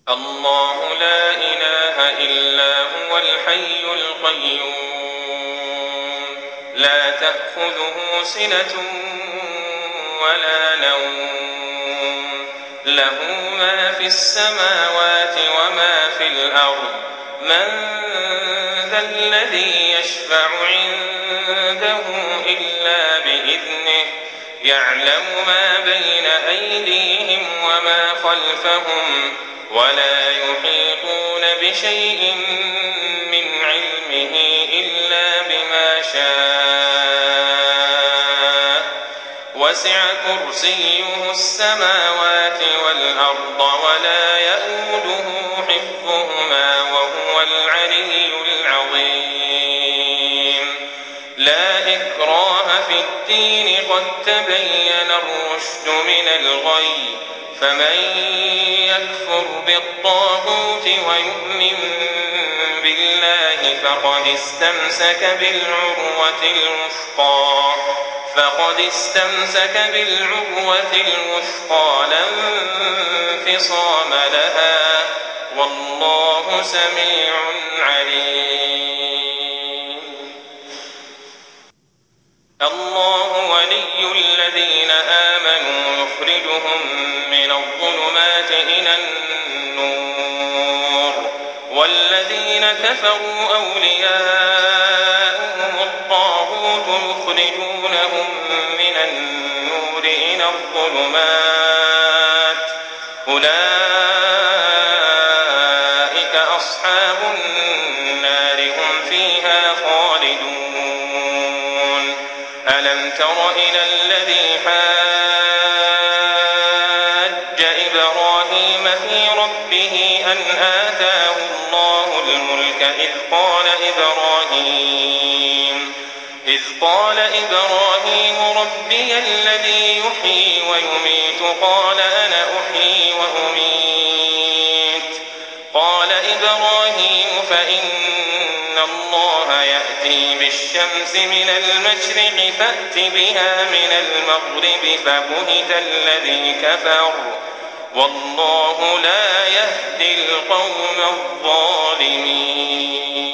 الله لا إله إلا هو الحي القيوم لا تأخذه سنة ولا نوم له ما في السماوات وما في الأرض من ذا الذي يشفع عنده إلا بإذنه يعلم ما بين أيديهم وما خلفهم ولا يحيطون بشيء من علمه إلا بما شاء وسع كرسيه السماوات والأرض ولا يئوده حفظهما وهو العلي العظيم لا إكراه في الدين قد تبين الرشد من الغي فمن يكفر بالطاغوت ويؤمن بالله فقد استمسك بالعروة الوثقى لا انفصام لها والله سميع عليم الله ولي الذين آمنوا يخرجهم من الظلمات إلى النور والذين كفروا أولياؤهم الطاغوت يخرجونهم من النور إلى الظلمات أولئك أصحاب النار هم فيها خالدون ألم تر إلى الذي حاج إبراهيم في ربه أن آتاه الله الملك إذ قال إبراهيم ربي الذي يحيي ويميت قال أنا أحيي وأميت قال إبراهيم فإن الله يأتي بالشمس من المشرق فأت بها من المغرب فبهت الذي كفر والله لا يهدي القوم الظالمين